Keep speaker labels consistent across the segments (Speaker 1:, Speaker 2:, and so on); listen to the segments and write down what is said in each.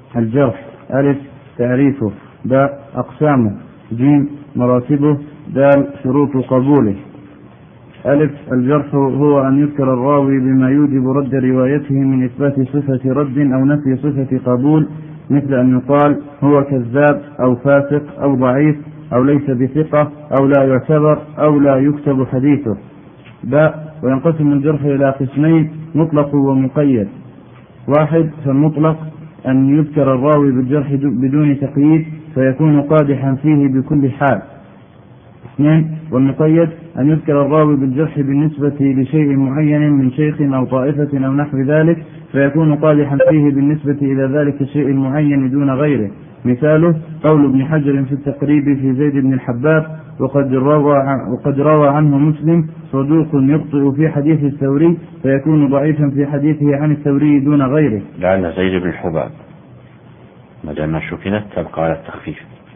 Speaker 1: الجرح: ألف تعريفه، باء أقسامه، جيم مراتبه، دال شروط قبوله. ألف الجرح هو أن يذكر الراوي بما يوجب رد روايته من إثبات صفة رد أو نفي صفة قبول، مثل أن يقال هو كذاب أو فاسق أو ضعيف أو ليس بثقة أو لا يعتبر أو لا يكتب حديثه. باء وينقسم الجرح إلى قسمين: مطلق ومقيد. واحد: فالمطلق أن يذكر الراوي بالجرح بدون تقييد فيكون قادحا فيه بكل حال. اثنين: والمقيد أن يذكر الراوي بالجرح بالنسبة لشيء معين من شيخ أو طائفة أو نحو ذلك فيكون قادحا فيه بالنسبة إلى ذلك الشيء المعين دون غيره. مثاله قول ابن حجر في التقريب في زيد بن الحباب: وقد روى عنه مسلم صدوق يخطئ في حديث الثوري، فيكون ضعيفا في حديثه عن الثوري دون غيره.
Speaker 2: لأن زيد بن الحباب ما دام شكلت تبقى على التخفيف.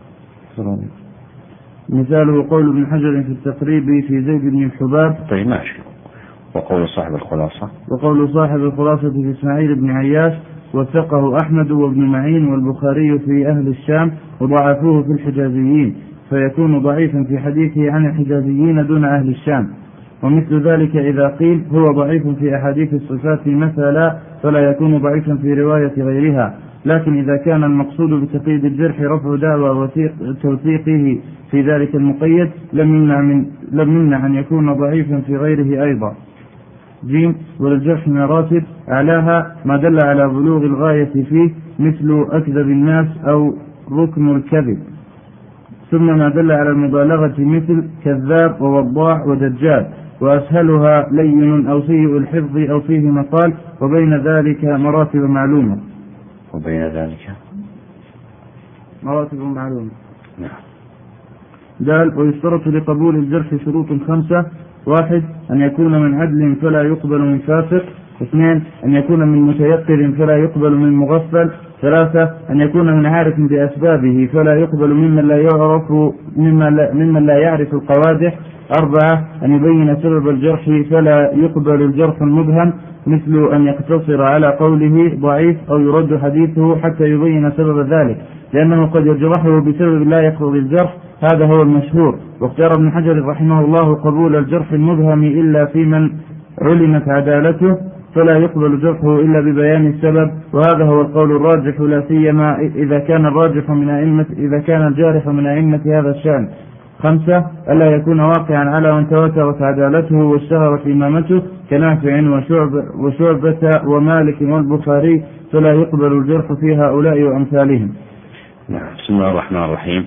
Speaker 1: مثاله قول ابن حجر في التقريب في زيد بن الحباب.
Speaker 2: طيب ماشي. وقول صاحب الخلاصة:
Speaker 1: وقول صاحب الخلاصة في إسماعيل بن عياش: وثقه أحمد وابن معين والبخاري في أهل الشام وضعفوه في الحجازيين، فيكون ضعيفا في حديثه عن الحجازيين دون أهل الشام. ومثل ذلك إذا قيل هو ضعيف في أحاديث الصفات مثلا فلا يكون ضعيفا في رواية غيرها. لكن إذا كان المقصود بتقييد الجرح رفع دعوى توثيقه في ذلك المقيد لم يمنع أن يكون ضعيفا في غيره أيضا. جيم وللجرح مراتب: أعلاها ما دل على بلوغ الغاية فيه مثل أكذب الناس أو ركن الكذب، ثم ما دل على المبالغة مثل كذاب ووضاع ودجال، وأسهلها لين أو سيء الحفظ أو فيه مقال، وبين ذلك مراتب معلومة.
Speaker 2: نعم.
Speaker 1: دال ويشترط لقبول الجرح شروط 5: 1 أن يكون من عدل فلا يقبل من فاسق. 2 أن يكون من متيقظ فلا يقبل من مغفل. 3 أن يكون من عارف بأسبابه فلا يقبل ممن لا يعرف القوادح. 4 أن يبين سبب الجرح فلا يقبل الجرح المبهم، مثل أن يقتصر على قوله ضعيف أو يرد حديثه حتى يبين سبب ذلك، لأنه قد يجرحه بسبب لا يقتضي الجرح، هذا هو المشهور. واختار ابن حجر رحمه الله قبول الجرح المبهم إلا في من علمت عدالته فلا يقبل جرحه إلا ببيان السبب، وهذا هو القول الراجح، لا سيما إذا كان الجارح من أئمة هذا الشأن. 5 ألا يكون واقعا على من تواترت عدالته واشتهرت إمامته كنافع وشعبة ومالك والبخاري، فلا يقبل الجرح في هؤلاء وأمثالهم.
Speaker 2: بسم الله الرحمن الرحيم.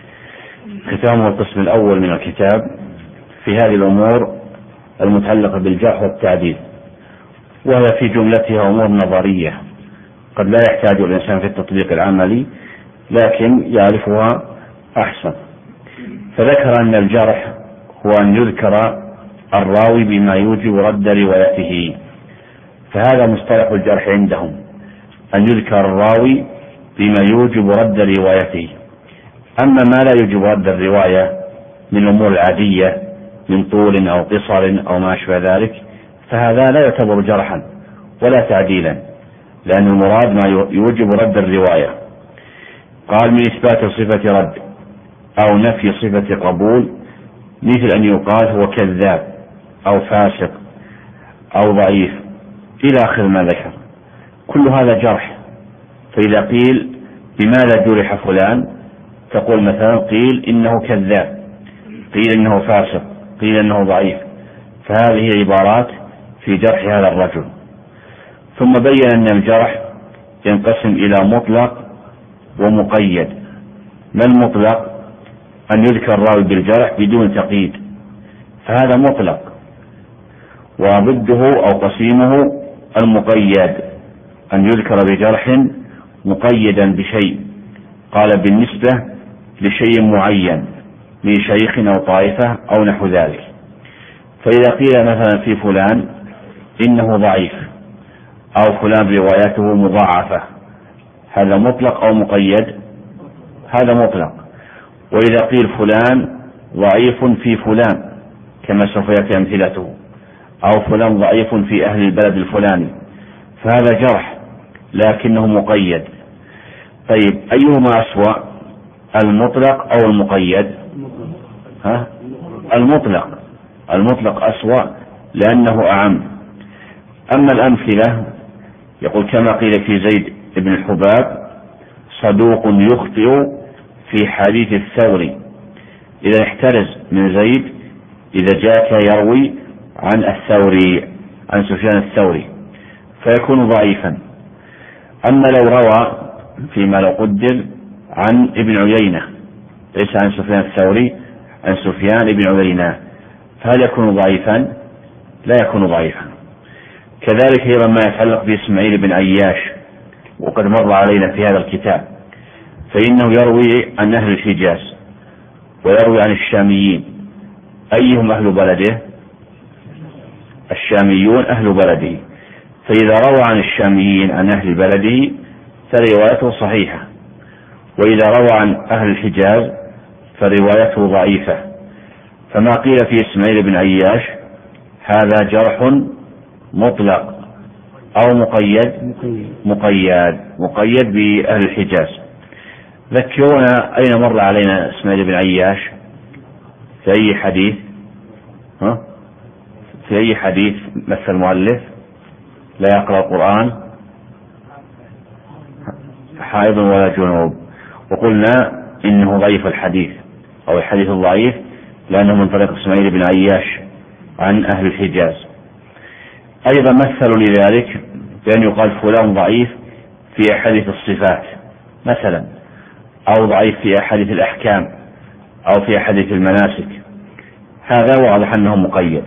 Speaker 2: ختام القسم الأول من الكتاب في هذه الأمور المتعلقة بالجرح والتعديل، وهي في جملتها أمور نظرية قد لا يحتاج الإنسان في التطبيق العملي، لكن يعرفها أحسن. فذكر أن الجرح هو أن يذكر الراوي بما يوجب رد روايته، فهذا مصطلح الجرح عندهم، أن يذكر الراوي بما يوجب رد روايته. أما ما لا يوجب رد الرواية من الأمور العادية من طول أو قصر أو ما أشبه ذلك فهذا لا يعتبر جرحا ولا تعديلا، لأن المراد ما يوجب رد الرواية. قال: من إثبات صفة رد أو نفي صفة قبول، مثل أن يقال هو كذاب أو فاسق أو ضعيف إلى آخر ما ذكر، كل هذا جرح. فإذا قيل بماذا جرح فلان تقول مثلا قيل إنه كذاب، قيل إنه فاسق، قيل إنه ضعيف، فهذه عبارات في جرح هذا الرجل. ثم بين أن الجرح ينقسم إلى مطلق ومقيد. ما المطلق؟ أن يذكر الراوي بالجرح بدون تقييد، فهذا مطلق. وضده أو قسيمه المقيد، أن يذكر بجرح مقيدا بشيء، قال بالنسبة لشيء معين من شيخ أو طائفة أو نحو ذلك. فإذا قيل مثلا في فلان إنه ضعيف أو فلان روايته مضاعفة، هذا مطلق أو مقيد؟ هذا مطلق. وإذا قيل فلان ضعيف في فلان كما سوف يأتي أمثلته، أو فلان ضعيف في أهل البلد الفلاني، فهذا جرح لكنه مقيد. طيب أيهما أسوأ، المطلق أو المقيد؟ المطلق أسوأ لأنه أعم. أما الأمثلة يقول كما قيل في زيد بن الحباب صدوق يخطئ في حديث الثوري، إذا احترز من زيد إذا جاءك يروي عن الثوري عن سفيان الثوري فيكون ضعيفا. أما لو روى فيما لو قدر عن ابن عيينة ليس عن سفيان الثوري عن سفيان ابن عيينة فهل يكون ضعيفا؟ لا يكون ضعيفا. كذلك أيضا ما يتعلق بإسماعيل بن عياش وقد مر علينا في هذا الكتاب، فإنه يروي عن أهل الحجاز ويروي عن الشاميين. أيهم أهل بلده؟ الشاميون أهل بلده، فإذا روى عن الشاميين عن أهل بلده فروايته صحيحة، وإذا روى عن أهل الحجاز فروايته ضعيفة. فما قيل في إسماعيل بن عياش هذا جرح مطلق أو مقيد بأهل الحجاز. ذكرونا أين مر علينا إسماعيل بن عياش؟ في أي حديث؟ في أي حديث مثل المؤلف لا يقرأ القرآن حائض ولا جنوب، وقلنا إنه ضعيف الحديث أو الحديث الضعيف لأنه من طريق إسماعيل بن عياش عن أهل الحجاز. أيضا مثلوا لذلك بأن يقال فلان ضعيف في أحاديث الصفات مثلا، أو ضعيف في أحاديث الأحكام أو في أحاديث المناسك، هذا واضح أنه مقيد.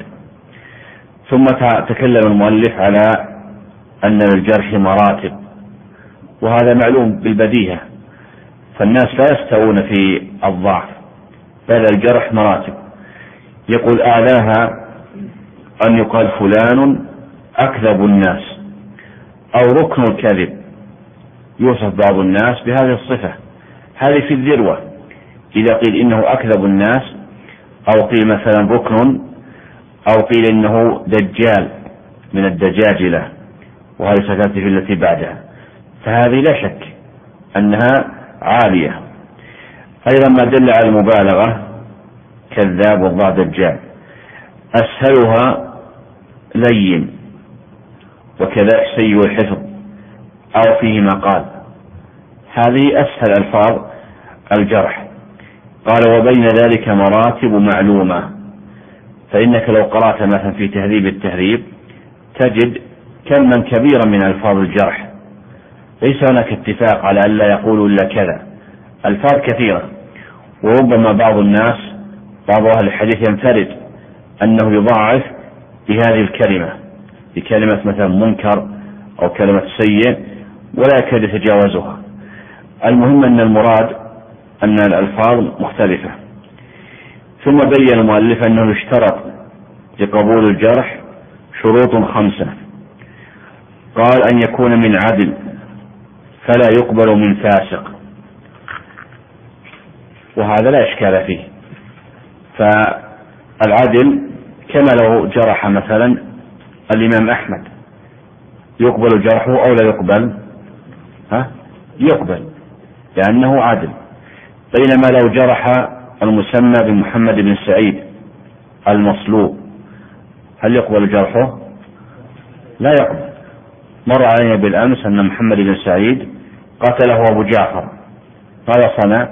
Speaker 2: ثم تكلم المؤلف على أن للجرح مراتب، وهذا معلوم بالبديهة، فالناس لا يستوون في الضعف، بل الجرح مراتب. يقول أعلاها أن يقال فلان أكذب الناس، أو ركن الكذب، يوصف بعض الناس بهذه الصفة، هذه في الذروة. إذا قيل إنه أكذب الناس، أو قيل مثلا ركن، أو قيل إنه دجال من الدجاجلة، وهذه ستأتي في التي بعدها، فهذه لا شك أنها عالية. أيضا ما دل على المبالغة كذاب والله دجال. أسهلها لين، وكذلك سيء الحفظ أو فيه مقال، هذه أسهل ألفاظ الجرح. قال وبين ذلك مراتب معلومة، فإنك لو قرأت مثلا في تهذيب التهذيب تجد كما كبيرا من ألفاظ الجرح، ليس هناك اتفاق على أن لا يقولوا إلا كذا، ألفاظ كثيرة. وربما بعض الناس بعض أهل الحديث ينفرد أنه يضاعف بهذه الكلمة، بكلمة مثلا منكر أو كلمة سيء، ولا يكاد يتجاوزها. المهم أن المراد أن الألفاظ مختلفة. ثم بين المؤلف أنه اشترط لقبول الجرح شروط 5. قال أن يكون من عدل فلا يقبل من فاسق، وهذا لا إشكال فيه. فالعدل كما لو جرح مثلا الإمام أحمد يقبل جرحه أو لا يقبل؟ يقبل لأنه عدل. بينما لو جرح المسمى بمحمد بن سعيد المصلوب هل يقبل جرحه؟ لا يقبل. مر علينا بالأمس أن محمد بن سعيد قتله أبو جعفر، ماذا صنع؟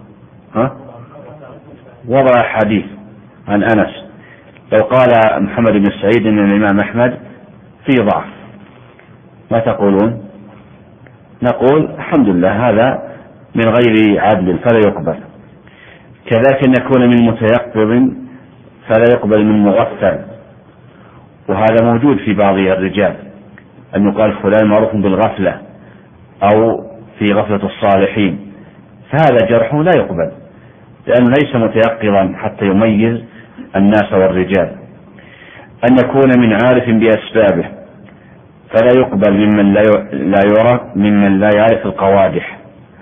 Speaker 2: وضع حديث عن أنس. لو قال محمد بن سعيد أن الإمام أحمد في ضعف ما تقولون؟ نقول الحمد لله هذا من غير عدل فلا يقبل. كذلك أن يكون من متيقظ فلا يقبل من مغفل، وهذا موجود في بعض الرجال، أن يقال فلان معروف بالغفلة أو في غفلة الصالحين، فهذا جرحه لا يقبل لأنه ليس متيقظا حتى يميز الناس والرجال. أن يكون من عارف بأسبابه فلا يقبل ممن لا يعرف القوادح.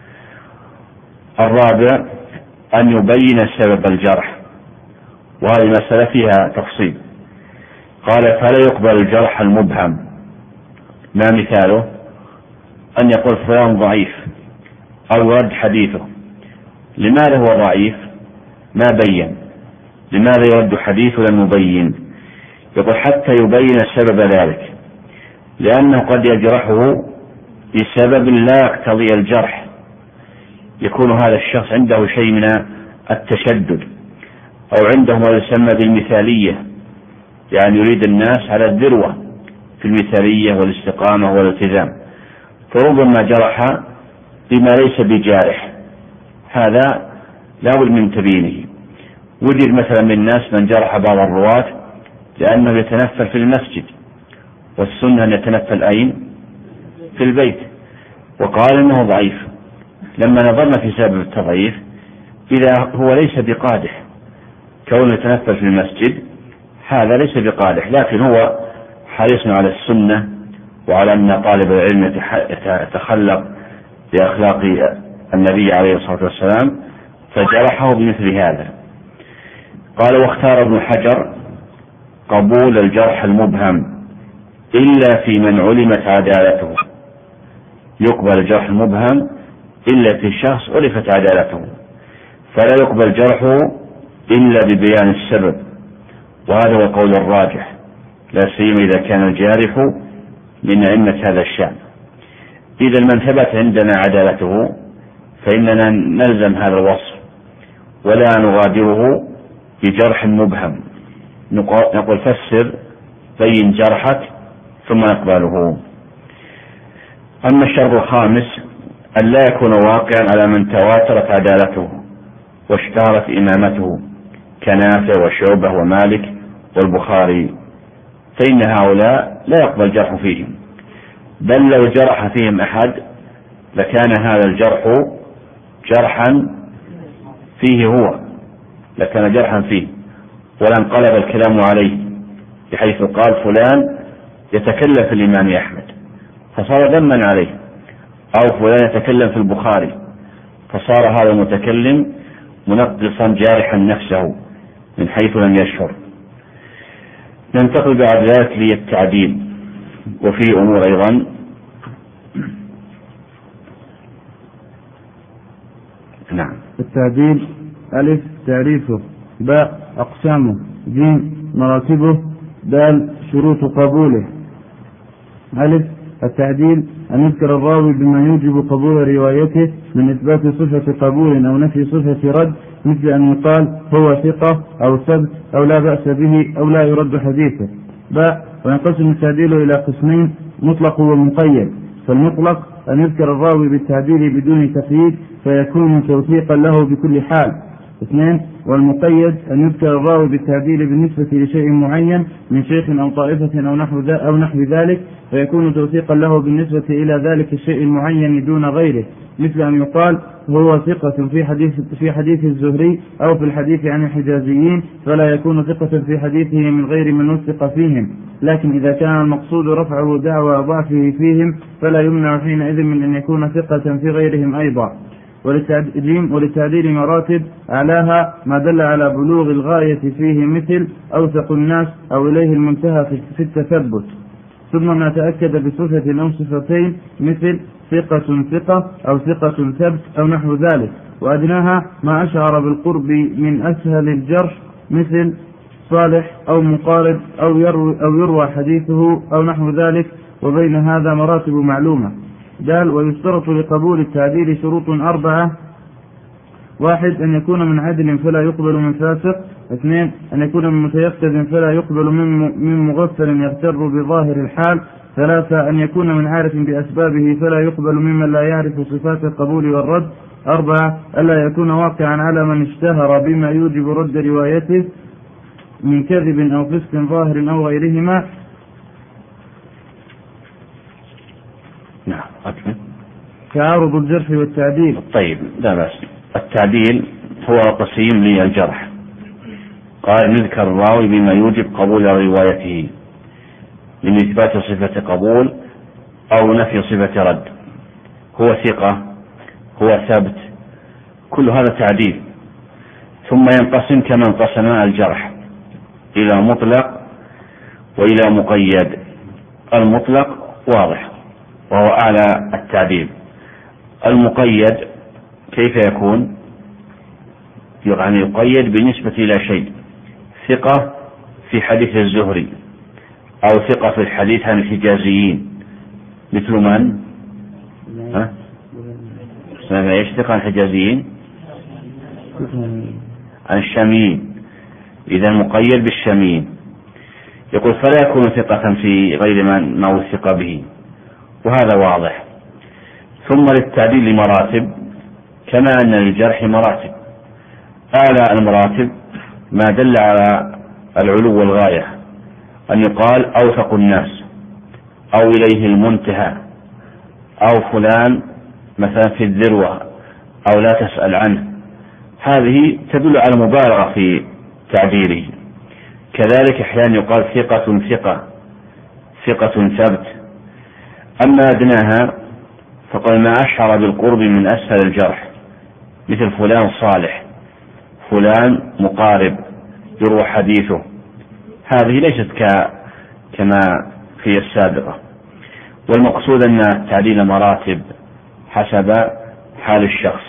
Speaker 2: الرابع أن يبين سبب الجرح، وهذه مسألة فيها تفصيل. قال فلا يقبل الجرح المبهم. ما مثاله؟ أن يقول فلان ضعيف أو رد حديثه. لماذا هو ضعيف؟ ما بين. لماذا يرد حديثه لم يبين؟ يقول حتى يبين سبب ذلك، لأنه قد يجرحه بسبب لا يقتضي الجرح، يكون هذا الشخص عنده شيء من التشدد، أو عنده ما يسمى بالمثالية، يعني يريد الناس على الذروة في المثالية والاستقامة والالتزام، فربما جرح بما ليس بجارح. هذا لا بد من تبيينه. وجد مثلا من الناس من جرح بعض الرواة لأنه يتنفل في المسجد، والسنة أن يتنفل أين؟ في البيت، وقال إنه ضعيف. لما نظرنا في سبب التضعيف، إذا هو ليس بقادح، كونه يتنفل في المسجد هذا ليس بقادح، لكن هو حريص على السنة وعلى أن طالب العلم يتخلق بأخلاق النبي عليه الصلاة والسلام، فجرحه بمثل هذا. قال: واختار ابن حجر قبول الجرح المبهم إلا في من علمت عدالته. يقبل الجرح المبهم إلا في شخص عرفت عدالته، فلا يقبل جرحه إلا ببيان السبب، وهذا هو القول الراجح، لا سيما إذا كان الجارح من أئمة هذا الشأن. إذا من ثبت عندنا عدالته فإننا نلزم هذا الوصف ولا نغادره بجرح مبهم، نقول فسر بين جرحك ثم نقبله. أما الشرط الخامس أن لا يكون واقعا على من تواترت عدالته واشتهرت إمامته كنافع وشعبة ومالك والبخاري، فإن هؤلاء لا يقبل جرح فيهم، بل لو جرح فيهم أحد لكان هذا الجرح جرحا فيه هو، لكان جرحا فيه ولا انقلب الكلام عليه، بحيث قال فلان يتكلم في الإمام أحمد فصار ذما عليه، أو فلان يتكلم في البخاري فصار هذا المتكلم منقصا جارحا نفسه من حيث لم يشعر. ننتقل بعد ذلك للتعديل، وفي أمور أيضا. نعم.
Speaker 1: التعديل: ألف تعريفه، باء أقسامه، جيم مراتبه، دال شروط قبوله. ألف التعديل أن يذكر الراوي بما يوجب قبول روايته من إثبات صفة قبول أو نفي صفة رد، مثل أن يقال هو ثقة أو ثبت أو لا بأس به أو لا يرد حديثه. باء وينقسم التعديل إلى قسمين: مطلق ومقيد. فالمطلق أن يذكر الراوي بالتعديل بدون تقييد فيكون توثيقا له بكل حال. 2. والمقيد أن يذكر الراوي بالتعديل بالنسبة لشيء معين من شيخ أو طائفة أو نحو ذلك، فيكون توثيقا له بالنسبة إلى ذلك الشيء المعين دون غيره، مثل أن يقال هو ثقة في حديث الزهري أو في الحديث عن الحجازيين، فلا يكون ثقة في حديثه من غير من وثق فيهم، لكن إذا كان المقصود رفعه دعوى ضعفه فيهم فلا يمنع حينئذ من أن يكون ثقة في غيرهم أيضا. وللتعديل مراتب: أعلاها ما دل على بلوغ الغاية فيه، مثل أوثق الناس أو إليه المنتهى في التثبت، ثم ما تأكد بصفة أو صفتين، مثل ثقة ثقة أو ثقة ثبت أو نحو ذلك. وأدناها ما أشعر بالقرب من أسهل الجرح، مثل صالح أو مقارب أو يروى حديثه أو نحو ذلك، وبين هذا مراتب معلومة. دال ويشترط لقبول التعديل شروط 4: 1. أن يكون من عدل فلا يقبل من فاسق. 2. أن يكون من متيقظ فلا يقبل من مغفل يغتر بظاهر الحال. 3. أن يكون من عارف بأسبابه فلا يقبل ممن لا يعرف صفات القبول والرد. 4. ألا يكون واقعا على من اشتهر بما يوجب رد روايته من كذب أو فسق ظاهر أو غيرهما.
Speaker 2: نعم.
Speaker 1: تعارض الجرح والتعديل.
Speaker 2: طيب، لا بأس. التعديل هو قسيم للجرح. قال: نذكر الراوي بما يوجب قبول روايته من إثبات صفة قبول أو نفي صفة رد. هو ثقة، هو ثبت، كل هذا تعديل. ثم ينقسم كما انقسم الجرح إلى مطلق وإلى مقيد. المطلق واضح وهو أعلى التعديل. المقيد كيف يكون؟ يعني يقيد بالنسبة إلى شيء، ثقة في حديث الزهري، أو ثقة في الحديث عن الحجازيين، مثل من؟ ايش ثقة عن الحجازيين؟ عن الشاميين، إذا مقيد بالشاميين. يقول فلا يكون ثقة في غير ما وثق به، وهذا واضح. ثم للتعديل مراتب، كما أن للجرح مراتب. أعلى المراتب ما دل على العلو والغاية، أن يقال أوثق الناس، أو إليه المنتهى، أو فلان مثلا في الذروة، أو لا تسأل عنه. هذه تدل على مبالغة في تعبيره. كذلك أحيانا يقال ثقة ثقة، ثقة ثبت. أما أدناها فقد ما أشعر بالقرب من أسهل الجرح، مثل فلان صالح، فلان مقارب يروى حديثه. هذه ليست كما في السابقة. والمقصود أن التعديل مراتب حسب حال الشخص.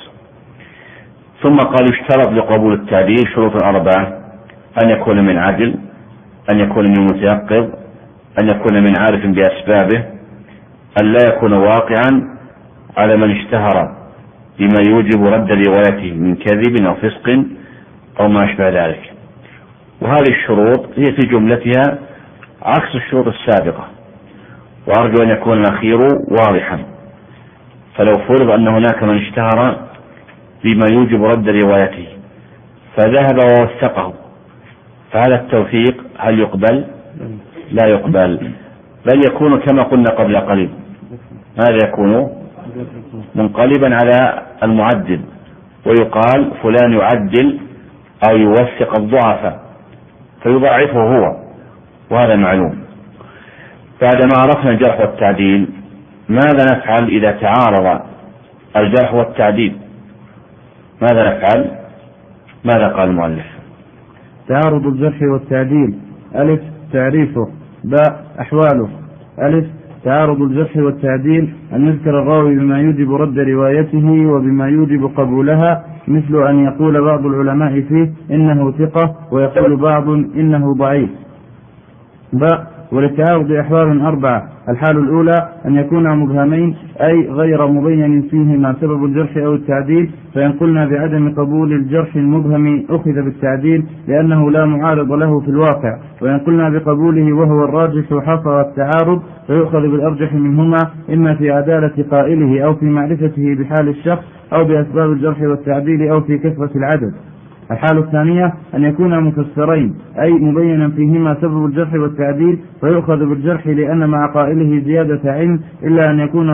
Speaker 2: ثم قال يشترط لقبول التعديل شروط 4: أن يكون من عدل، أن يكون من متيقظ، أن يكون من عارف بأسبابه، أن لا يكون واقعا على من اشتهر بما يوجب رد روايته من كذب أو فسق أو ما أشبه ذلك. وهذه الشروط هي في جملتها عكس الشروط السابقة، وأرجو أن يكون الأخير واضحا. فلو فرض أن هناك من اشتهر بما يوجب رد روايته فذهب ووثقه، فهذا التوثيق هل يقبل؟ لا يقبل، بل يكون كما قلنا قبل قليل، ماذا يكون؟ منقلبا على المعدل، ويقال فلان يعدل أو يوثق الضعفاء فيضعفه هو، وهذا معلوم. بعدما عرفنا الجرح والتعديل، ماذا نفعل إذا تعارض الجرح والتعديل؟ ماذا نفعل؟ ماذا قال المؤلف؟
Speaker 1: تعارض الجرح والتعديل: ألف تعريفه، باء أحواله. ألف تعارض الجرح والتعديل أن يذكر الراوي بما يوجب رد روايته وبما يوجب قبولها، مثل أن يقول بعض العلماء فيه إنه ثقة ويقول بعض إنه ضعيف. باء وللتعارض أحوال 4: الحال الأولى أن يكون مبهمين، أي غير مبين فيهما سبب الجرح أو التعديل، فإن قلنا بعدم قبول الجرح المبهم أخذ بالتعديل لأنه لا معارض له في الواقع، وإن قلنا بقبوله وهو الراجح وحصل التعارض فيؤخذ بالأرجح منهما، إما في عدالة قائله أو في معرفته بحال الشخص أو بأسباب الجرح والتعديل أو في كثرة العدد. الحالة الثانية أن يكون مفسرين، أي مبينا فيهما سبب الجرح والتعديل فيؤخذ بالجرح لأن مع قائله زيادة علم، إلا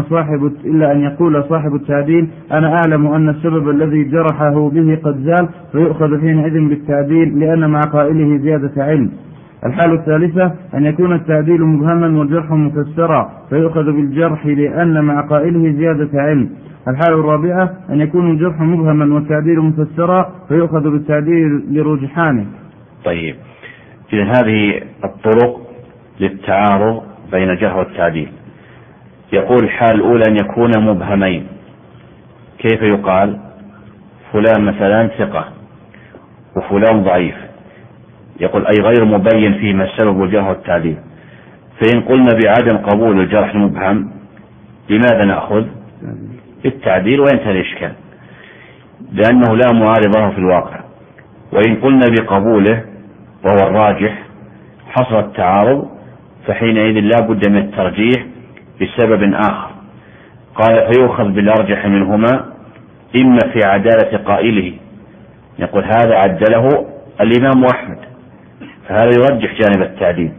Speaker 1: أن يقول صاحب التعديل أنا أعلم أن السبب الذي جرحه به قد زال، فيؤخذ حينئذ بالتعديل لأن مع قائله زيادة علم. الحالة الثالثة أن يكون التعديل مبهما والجرح مفسرا فيؤخذ بالجرح لأن مع قائله زيادة علم. الحالة الرابعة أن يكون الجرح مبهما والتعديل مفسرا فيؤخذ بالتعديل لرجحانه.
Speaker 2: طيب، إذن هذه الطرق للتعارض بين الجرح والتعديل. يقول الحالة الأولى أن يكون مبهمين. كيف يقال؟ فلان مثلا ثقة وفلان ضعيف، يقول أي غير مبين فيما السبب والجرح والتعديل. فإن قلنا بعدم قبول الجرح المبهم لماذا نأخذ؟ بالتعديل وينتهي الإشكال، لأنه لا معارض له في الواقع. وإن قلنا بقبوله وهو الراجح حصل التعارض، فحينئذ لا بد من الترجيح بسبب آخر. قال فيؤخذ بالأرجح منهما، إما في عدالة قائله، يقول هذا عدله الإمام أحمد فهذا يرجح جانب التعديل،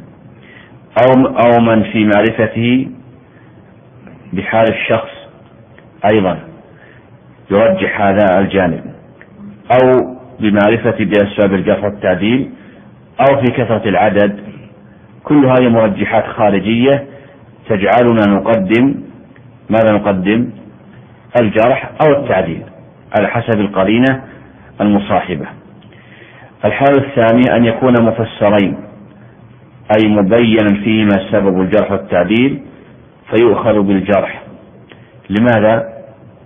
Speaker 2: أو من في معرفته بحال الشخص أيضا يرجح هذا الجانب، أو بمعرفة بأسباب الجرح والتعديل، أو في كثرة العدد. كل هذه مرجحات خارجية تجعلنا نقدم ماذا نقدم؟ الجرح أو التعديل على حسب القرينة المصاحبة. الحالة الثانية أن يكون مفسرين، أي مبينا فيهما سبب الجرح والتعديل فيؤخذ بالجرح. لماذا؟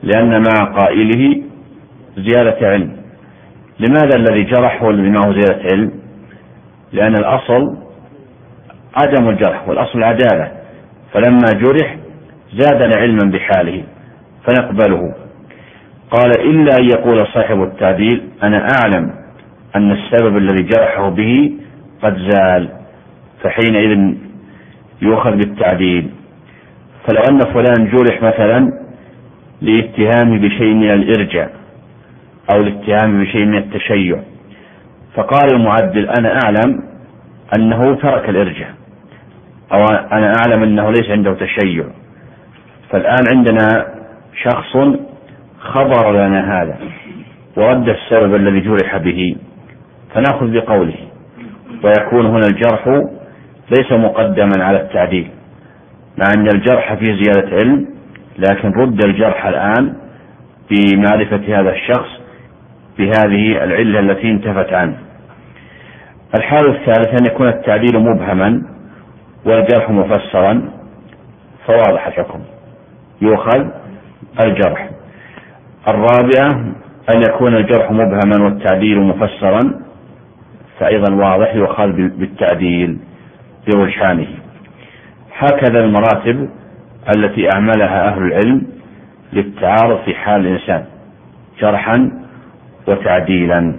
Speaker 2: لأن مع قائله زيادة علم. لماذا الذي جرح هو الذي معه زيادة علم؟ لأن الأصل عدم الجرح والأصل العدالة، فلما جرح زادنا علما بحاله فنقبله. قال إلا أن يقول صاحب التعديل أنا أعلم أن السبب الذي جرحه به قد زال، فحينئذ يؤخذ بالتعديل. فلو أن فلان جرح مثلا لاتهام بشيء من الإرجاء أو الاتهام بشيء من التشيع، فقال المعدل أنا أعلم أنه ترك الإرجاء أو أنا أعلم أنه ليس عنده تشيع، فالآن عندنا شخص خبر لنا هذا ورد السبب الذي جرح به، فنأخذ بقوله، ويكون هنا الجرح ليس مقدما على التعديل، مع أن الجرح فيه زيادة علم، لكن رد الجرح الآن بمعرفة هذا الشخص بهذه العلة التي انتفت عنه. الحال الثالث أن يكون التعديل مبهما والجرح مفسرا، فواضح الحكم يؤخذ الجرح. الرابعة أن يكون الجرح مبهما والتعديل مفسرا، فأيضا واضح يؤخذ بالتعديل برجحانه. هكذا المراتب التي أعملها أهل العلم للتعارض في حال الإنسان جرحا وتعديلا.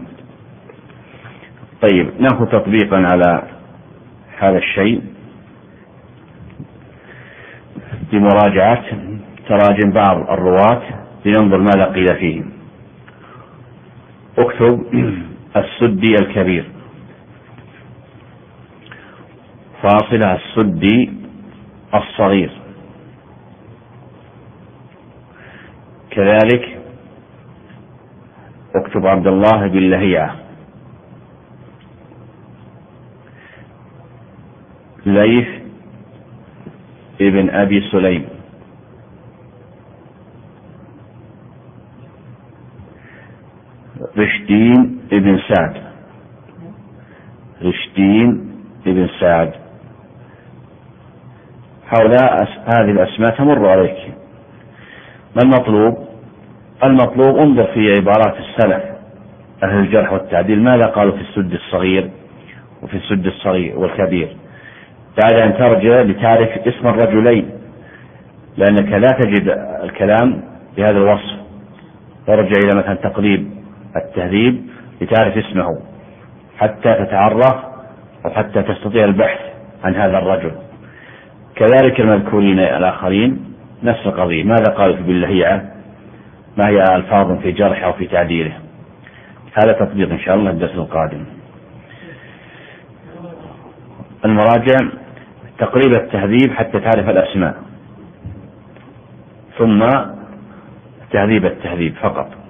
Speaker 2: طيب، نأخذ تطبيقا على هذا الشيء بمراجعة تراجم بعض الرواة لننظر ماذا قيل فيهم. اكتب السدي الكبير، فاصلة السدي الصغير، كذلك اكتب عبد الله بن لهيعة، ليث ابن أبي سليم، رشدين ابن سعد، رشدين ابن سعد. هؤلاء هذه الأسماء تمر عليك. ما المطلوب؟ المطلوب انظر في عبارات السلف أهل الجرح والتعديل ماذا قالوا في السد الصغير وفي السد الصغير والكبير، بعد أن ترجع لتعرف اسم الرجلين، لأنك لا تجد الكلام بهذا الوصف. ترجع إلى مثلا تقريب التهذيب لتعرف اسمه حتى تتعرف أو حتى تستطيع البحث عن هذا الرجل. كذلك المذكورين الآخرين نفس القضية، ماذا قالوا في باللهيعة، ما هي ألفاظ في جرحه وفي تعديله. هذا تطبيق إن شاء الله الدرس القادم. المراجع تقريب التهذيب حتى تعرف الأسماء، ثم تهذيب التهذيب فقط.